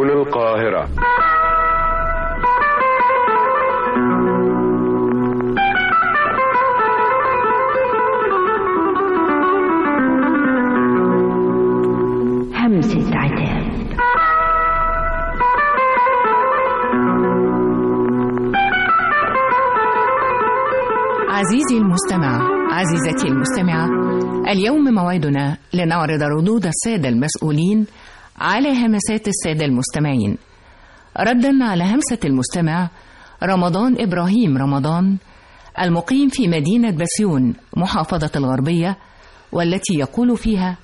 هنا القاهرة. همسة عتاب. عزيزي المستمع، عزيزتي المستمعة، اليوم موعدنا لنعرض ردود السادة المسؤولين على همسات السادة المستمعين، ردا على همسة المستمع رمضان إبراهيم رمضان المقيم في مدينة بسيون محافظة الغربية، والتي يقول فيها: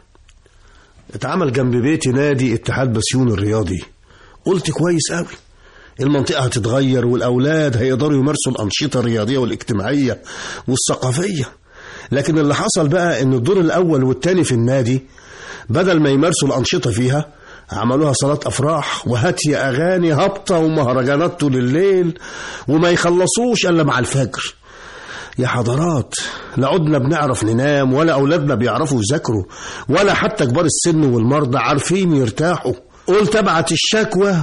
اتعمل جنب بيتي نادي اتحاد بسيون الرياضي. قلت كويس قوي، المنطقة هتتغير والأولاد هيقدروا يمارسوا الأنشطة الرياضية والاجتماعية والثقافية. لكن اللي حصل بقى إن الدور الأول والتاني في النادي بدل ما يمارسوا الأنشطة فيها عملوها صلاة أفراح وهاتي أغاني هابطة ومهرجانات طول الليل، وما يخلصوش إلا مع الفجر. يا حضرات، لا عدنا بنعرف ننام، ولا أولادنا بيعرفوا يذاكروا، ولا حتى كبار السن والمرضى عارفين يرتاحوا. قلت أبعت الشكوى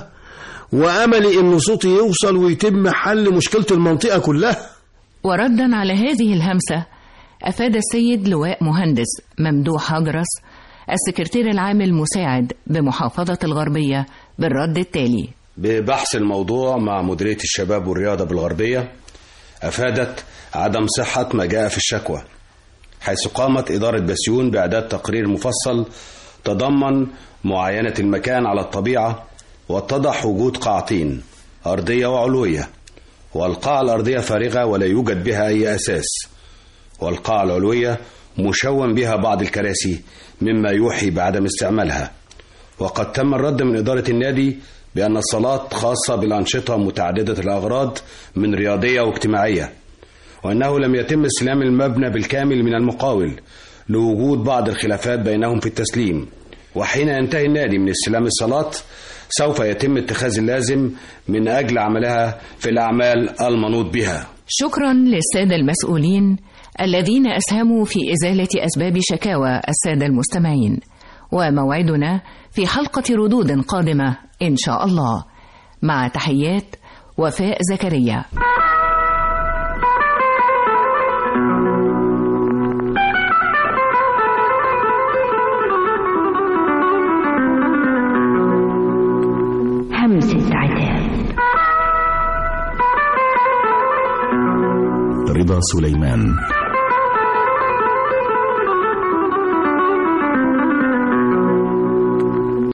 وأملي إن صوتي يوصل ويتم حل مشكلة المنطقة كلها. وردا على هذه الهمسة أفاد السيد لواء مهندس ممدوح هجرس السكرتير العام المساعد بمحافظة الغربية بالرد التالي: ببحث الموضوع مع مديرية الشباب والرياضة بالغربية، أفادت عدم صحة ما جاء في الشكوى، حيث قامت إدارة بسيون بإعداد تقرير مفصل تضمن معاينة المكان على الطبيعة، واتضح وجود قاعتين أرضية وعلوية، والقاعة الأرضية فارغة ولا يوجد بها أي أساس، والقاعة العلوية مشون بها بعض الكراسي مما يوحي بعدم استعمالها. وقد تم الرد من إدارة النادي بأن الصالات خاصة بالأنشطة متعددة الأغراض من رياضية واجتماعية، وأنه لم يتم استلام المبنى بالكامل من المقاول لوجود بعض الخلافات بينهم في التسليم، وحين ينتهي النادي من استلام الصالات سوف يتم اتخاذ اللازم من أجل عملها في الأعمال المنوط بها. شكرا للسادة المسؤولين الذين أسهموا في إزالة أسباب شكاوى السادة المستمعين، وموعدنا في حلقة ردود قادمة إن شاء الله. مع تحيات وفاء زكريا. همسة عتاب. رضا سليمان.